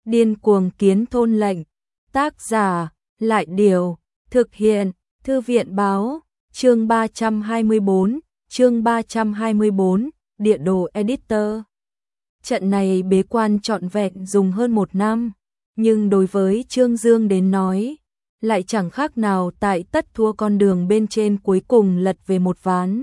Điên cuồng kiến thôn lệnh. Tác giả, Lại Điều. Thực hiện, Thư viện báo. Chương 324, Địa đồ editor. Trận này bế quan trọn vẹn dùng hơn 1 năm, nhưng đối với Trương Dương đến nói, lại chẳng khác nào tại tất thua con đường bên trên cuối cùng lật về một ván.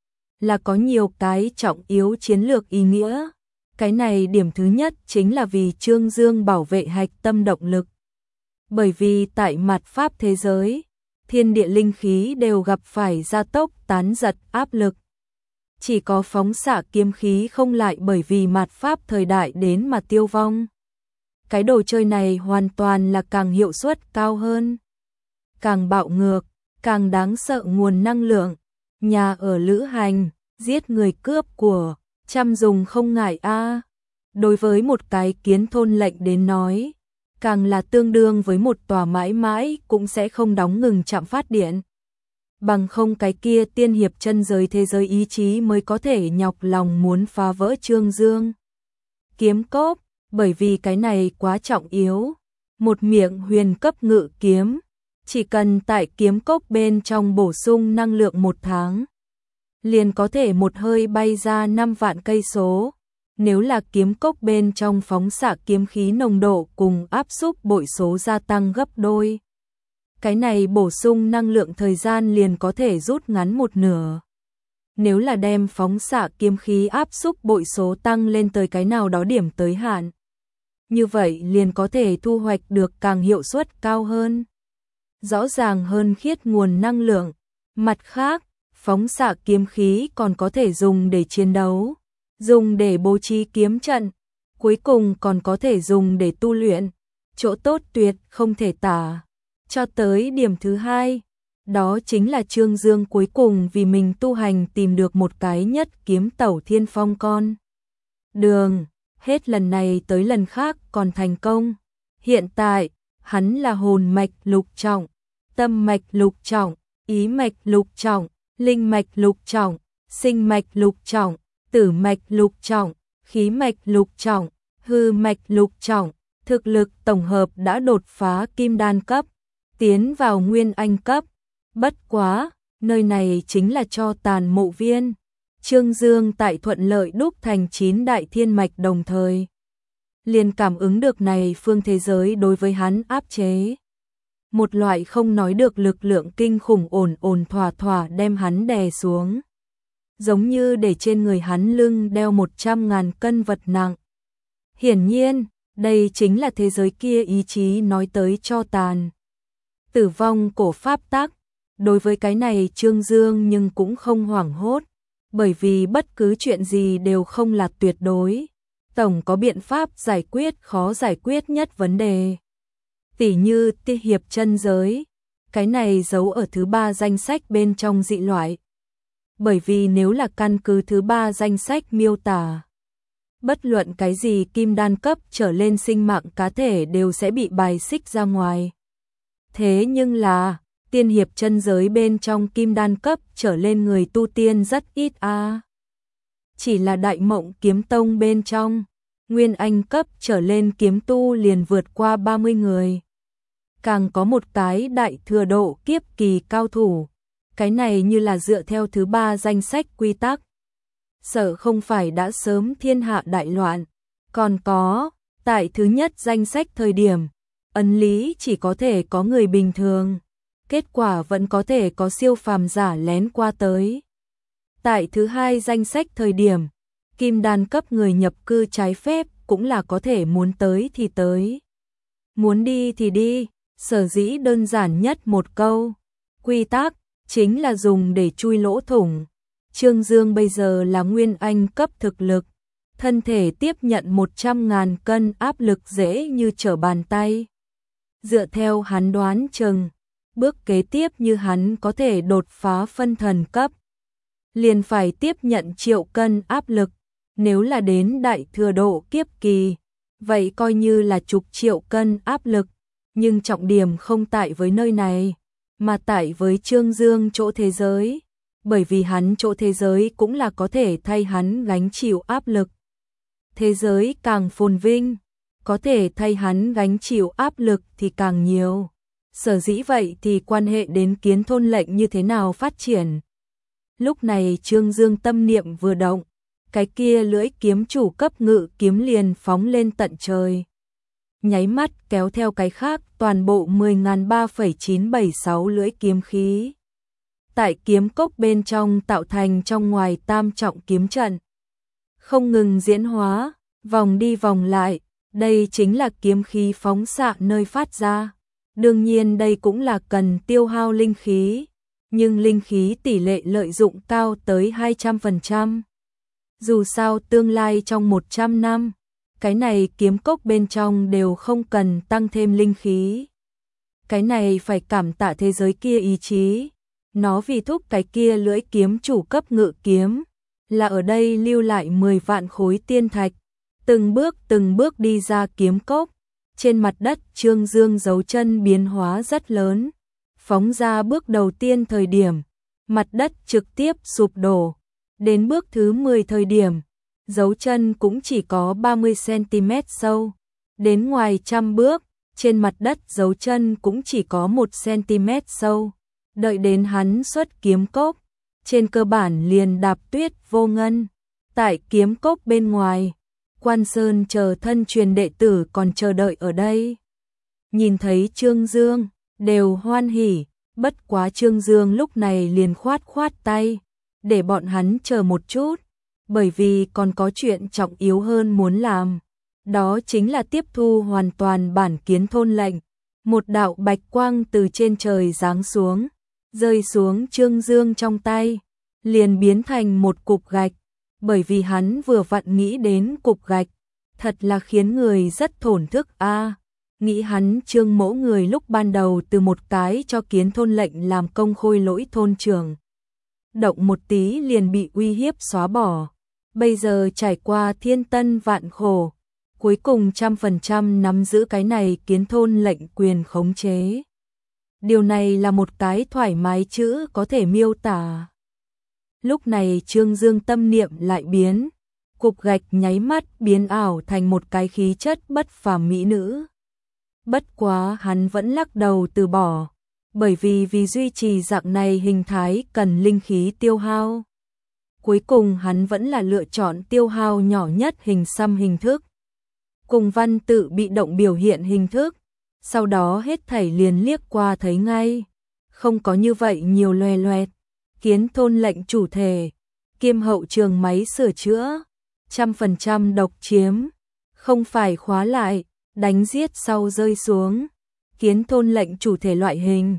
Là có nhiều cái trọng yếu chiến lược ý nghĩa. Cái này điểm thứ nhất chính là vì Trương Dương bảo vệ hạch tâm động lực. Bởi vì tại mạt pháp thế giới, thiên địa linh khí đều gặp phải gia tốc tán giật áp lực. Chỉ có phóng xạ kiếm khí không lại bởi vì mạt pháp thời đại đến mà tiêu vong. Cái đồ chơi này hoàn toàn là càng hiệu suất cao hơn, càng bạo ngược, càng đáng sợ nguồn năng lượng. Nhà ở lữ hành, giết người cướp của, trăm dùng không ngại a. Đối với một cái kiến thôn lệnh đến nói, càng là tương đương với một tòa mãi mãi cũng sẽ không đóng ngừng trạm phát điện. Bằng không cái kia tiên hiệp chân giới thế giới ý chí mới có thể nhọc lòng muốn phá vỡ Trương Dương. Kiếm cốp, bởi vì cái này quá trọng yếu. Một miệng huyền cấp ngự kiếm, chỉ cần tại kiếm cốc bên trong bổ sung năng lượng 1 tháng, liền có thể một hơi bay ra 5 vạn cây số. Nếu là kiếm cốc bên trong phóng xạ kiếm khí nồng độ cùng áp xúc bội số gia tăng gấp đôi, cái này bổ sung năng lượng thời gian liền có thể rút ngắn 1/2. Nếu là đem phóng xạ kiếm khí áp xúc bội số tăng lên tới cái nào đó điểm tới hạn, như vậy liền có thể thu hoạch được càng hiệu suất cao hơn, rõ ràng hơn khiết nguồn năng lượng. Mặt khác, phóng xạ kiếm khí còn có thể dùng để chiến đấu, dùng để bố trí kiếm trận, cuối cùng còn có thể dùng để tu luyện, chỗ tốt tuyệt không thể tả. Cho tới điểm thứ hai, đó chính là Trương Dương cuối cùng vì mình tu hành tìm được một cái nhất kiếm tẩu thiên phong con đường, hết lần này tới lần khác còn thành công. Hiện tại, hắn là hồn mạch lục trọng, tâm mạch lục trọng, ý mạch lục trọng, linh mạch lục trọng, sinh mạch lục trọng, tử mạch lục trọng, khí mạch lục trọng, hư mạch lục trọng. Thực lực tổng hợp đã đột phá kim đan cấp, tiến vào nguyên anh cấp. Bất quá, nơi này chính là cho tàn mộ viên. Trương Dương tại thuận lợi đúc thành 9 đại thiên mạch đồng thời, liền cảm ứng được này phương thế giới đối với hắn áp chế. Một loại không nói được lực lượng kinh khủng ổn thỏa thỏa đem hắn đè xuống, giống như để trên người hắn lưng đeo 100.000 cân vật nặng. Hiển nhiên, đây chính là thế giới kia ý chí nói tới cho tàn. Tử vong cổ pháp tắc. Đối với cái này Trương Dương nhưng cũng không hoảng hốt, bởi vì bất cứ chuyện gì đều không là tuyệt đối. Tổng có biện pháp giải quyết khó giải quyết nhất vấn đề. Tỉ như ti hiệp chân giới, cái này giấu ở thứ 3 danh sách bên trong dị loại. Bởi vì nếu là căn cứ thứ 3 danh sách miêu tả, bất luận cái gì kim đan cấp trở lên sinh mạng cá thể đều sẽ bị bài xích ra ngoài. Thế nhưng là, tiên hiệp chân giới bên trong kim đan cấp trở lên người tu tiên rất ít a. Chỉ là Đại Mộng Kiếm Tông bên trong, nguyên anh cấp trở lên kiếm tu liền vượt qua 30 người. Càng có một cái đại thừa độ kiếp kỳ cao thủ, cái này như là dựa theo thứ 3 danh sách quy tắc. Sợ không phải đã sớm thiên hạ đại loạn. Còn có, tại thứ nhất danh sách thời điểm, ấn lý chỉ có thể có người bình thường, kết quả vẫn có thể có siêu phàm giả lén qua tới. Tại thứ 2 danh sách thời điểm, kim đan cấp người nhập cư trái phép cũng là có thể muốn tới thì tới, muốn đi thì đi. Sở dĩ đơn giản nhất một câu, quy tắc chính là dùng để chui lỗ thủng. Trương Dương bây giờ là nguyên anh cấp thực lực, thân thể tiếp nhận 100.000 cân áp lực dễ như trở bàn tay. Dựa theo hắn đoán chừng, bước kế tiếp như hắn có thể đột phá phân thần cấp, liền phải tiếp nhận 1 triệu cân áp lực. Nếu là đến đại thừa độ kiếp kỳ, vậy coi như là chục triệu cân áp lực. Nhưng trọng điểm không tại với nơi này, mà tại với Trương Dương chỗ thế giới. Bởi vì hắn chỗ thế giới cũng là có thể thay hắn gánh chịu áp lực. Thế giới càng phồn vinh, có thể thay hắn gánh chịu áp lực thì càng nhiều. Sở dĩ vậy thì quan hệ đến Kiến Thôn lệnh như thế nào phát triển. Lúc này Trương Dương tâm niệm vừa động, cái kia lưỡi kiếm chủ cấp ngự kiếm liền phóng lên tận trời. Nháy mắt kéo theo cái khác toàn bộ 10.3,976 lưỡi kiếm khí. Tại kiếm cốc bên trong tạo thành trong ngoài tam trọng kiếm trận. Không ngừng diễn hóa, vòng đi vòng lại, đây chính là kiếm khí phóng xạ nơi phát ra. Đương nhiên đây cũng là cần tiêu hao linh khí, nhưng linh khí tỷ lệ lợi dụng cao tới 200%. Dù sao tương lai trong 100 năm, cái này kiếm cốc bên trong đều không cần tăng thêm linh khí. Cái này phải cảm tạ thế giới kia ý chí. Nó vì thúc cái kia lưỡi kiếm chủ cấp ngự kiếm, là ở đây lưu lại 10 vạn khối tiên thạch, từng bước đi ra kiếm cốc. Trên mặt đất Trương Dương dấu chân biến hóa rất lớn, phóng ra bước đầu tiên thời điểm, mặt đất trực tiếp sụp đổ, đến bước thứ 10 thời điểm, dấu chân cũng chỉ có 30cm sâu, đến ngoài 100 bước, trên mặt đất dấu chân cũng chỉ có 1cm sâu. Đợi đến hắn xuất kiếm cốc, trên cơ bản liền đạp tuyết vô ngân. Tại kiếm cốc bên ngoài, Quan Sơn chờ thân truyền đệ tử còn chờ đợi ở đây. Nhìn thấy Trương Dương, đều hoan hỉ, bất quá Trương Dương lúc này liền khoát tay, để bọn hắn chờ một chút, bởi vì còn có chuyện trọng yếu hơn muốn làm. Đó chính là tiếp thu hoàn toàn bản Kiến Thôn lệnh. Một đạo bạch quang từ trên trời giáng xuống, rơi xuống Trương Dương trong tay, liền biến thành một cục gạch, bởi vì hắn vừa vặn nghĩ đến cục gạch, thật là khiến người rất thổn thức a. Nghĩ hắn Trương mỗ người lúc ban đầu từ một cái cho Kiến Thôn lệnh làm công khôi lỗi thôn trưởng. Động một tí liền bị uy hiếp xóa bỏ, bây giờ trải qua thiên tân vạn khổ, cuối cùng 100% nắm giữ cái này Kiến Thôn lệnh quyền khống chế. Điều này là một cái thoải mái chữ có thể miêu tả. Lúc này Trương Dương tâm niệm lại biến, cục gạch nháy mắt biến ảo thành một cái khí chất bất phàm mỹ nữ. Bất quá hắn vẫn lắc đầu từ bỏ, bởi vì duy trì dạng này hình thái cần linh khí tiêu hao. Cuối cùng hắn vẫn là lựa chọn tiêu hao nhỏ nhất hình xăm hình thức, cùng văn tự bị động biểu hiện hình thức. Sau đó hết thảy liền liếc qua thấy ngay, không có như vậy nhiều loè loẹt. Kiến Thôn lệnh chủ thể, kiêm hậu trường máy sửa chữa, 100% độc chiếm, không phải khóa lại, đánh giết sau rơi xuống. Kiến Thôn lệnh chủ thể loại hình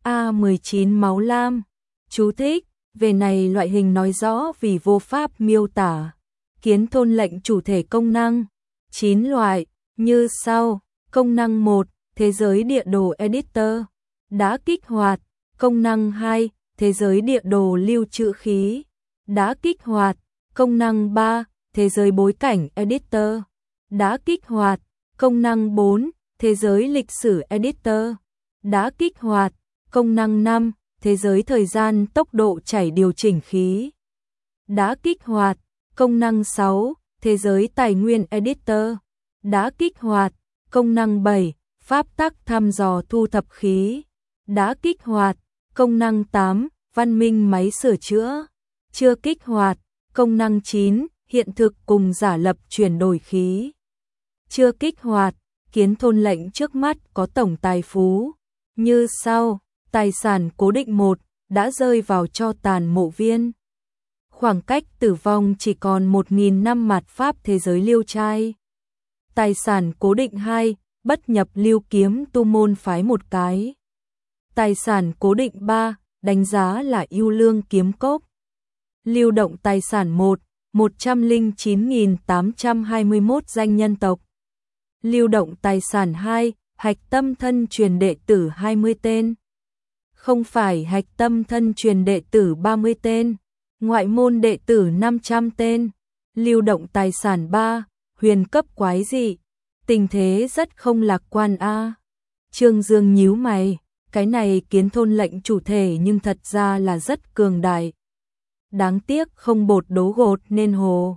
A19 máu lam. Chú thích, về này loại hình nói rõ vì vô pháp miêu tả. Kiến Thôn lệnh chủ thể công năng 9 loại như sau. Công năng 1, thế giới địa đồ editor đã kích hoạt. Công năng 2, thế giới địa đồ lưu trữ khí đã kích hoạt. Công năng 3, thế giới bối cảnh editor đã kích hoạt. Công năng 4, thế giới lịch sử editor đã kích hoạt. Công năng 5, thế giới thời gian tốc độ chảy điều chỉnh khí đã kích hoạt. Công năng 6, thế giới tài nguyên editor đã kích hoạt. Công năng 7, pháp tắc thăm dò thu thập khí đã kích hoạt. Công năng 8, văn minh máy sửa chữa chưa kích hoạt. Công năng 9, hiện thực cùng giả lập chuyển đổi khí chưa kích hoạt. Kiến Thôn lệnh trước mắt có tổng tài phú như sau. Tài sản cố định 1 đã rơi vào tro tàn mộ viên. Khoảng cách tử vong chỉ còn 1.000 năm mạt pháp thế giới liêu trai. Tài sản cố định 2, bất nhập lưu kiếm tu môn phái một cái. Tài sản cố định 3, đánh giá là ưu lương kiếm cốc. Lưu động tài sản 1, 109.821 danh nhân tộc. Lưu động tài sản 2, hạch tâm thân truyền đệ tử 20 tên. Không phải hạch tâm thân truyền đệ tử 30 tên, ngoại môn đệ tử 500 tên. Lưu động tài sản 3, huyền cấp quái dị. Tình thế rất không lạc quan a. Trương Dương nhíu mày, cái này Kiến Thôn lệnh chủ thể nhưng thật ra là rất cường đại. Đáng tiếc không bột đố gột nên hồ.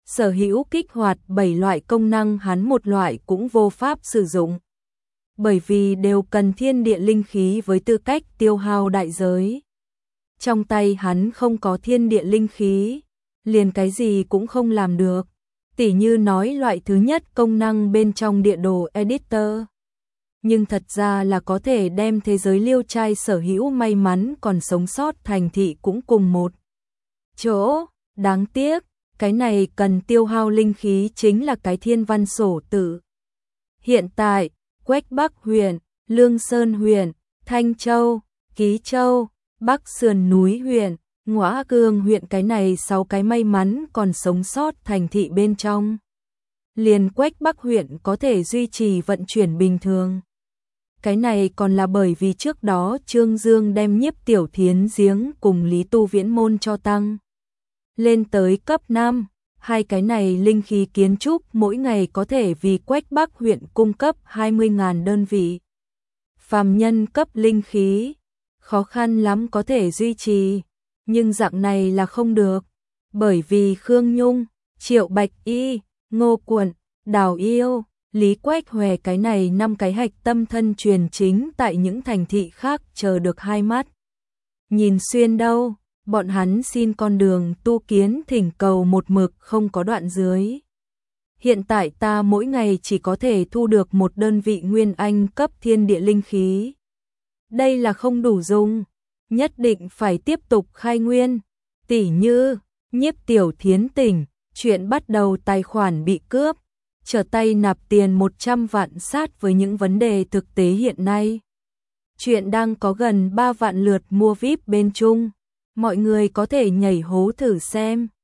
sở hữu kích hoạt 7 loại công năng, hắn một loại cũng vô pháp sử dụng. Bởi vì đều cần thiên địa linh khí với tư cách tiêu hao đại giới. Trong tay hắn không có thiên địa linh khí, liền cái gì cũng không làm được. Tỉ như nói loại thứ nhất công năng bên trong địa đồ editor. Nhưng thật ra là có thể đem thế giới liêu trai sở hữu may mắn còn sống sót thành thị cũng cùng một chỗ. Đáng tiếc, cái này cần tiêu hao linh khí chính là cái thiên văn sổ tự. Hiện tại, Quách Bắc huyện, Lương Sơn huyện, Thanh Châu, Ký Châu, Bắc Sườn núi huyện, Ngõa Cương huyện, cái này 6 cái may mắn còn sống sót thành thị bên trong. Liền Quách Bắc huyện có thể duy trì vận chuyển bình thường. Cái này còn là bởi vì trước đó Trương Dương đem Nhiếp Tiểu Thiến giếng cùng Lý Tu Viễn môn cho tăng lên tới cấp 5. Hai cái này linh khí kiến trúc mỗi ngày có thể vì Quách Bắc huyện cung cấp 20.000 đơn vị. Phàm nhân cấp linh khí, khó khăn lắm có thể duy trì, nhưng dạng này là không được. Bởi vì Khương Nhung, Triệu Bạch Y, Ngô Quận, Đào Yêu, Lý Quách Hòe cái này 5 cái hạch tâm thân truyền chính tại những thành thị khác chờ được hai mắt nhìn xuyên đâu. Bọn hắn xin con đường tu kiến thỉnh cầu một mực không có đoạn dưới. Hiện tại ta mỗi ngày chỉ có thể thu được một đơn vị nguyên anh cấp thiên địa linh khí. Đây là không đủ dùng, nhất định phải tiếp tục khai nguyên. Tỉ như, Nhiếp Tiểu Thiến tỉnh, chuyện bắt đầu tài khoản bị cướp, trở tay nạp tiền 100 vạn sát với những vấn đề thực tế hiện nay. Chuyện đang có gần 3 vạn lượt mua VIP bên Trung. Mọi người có thể nhảy hố thử xem.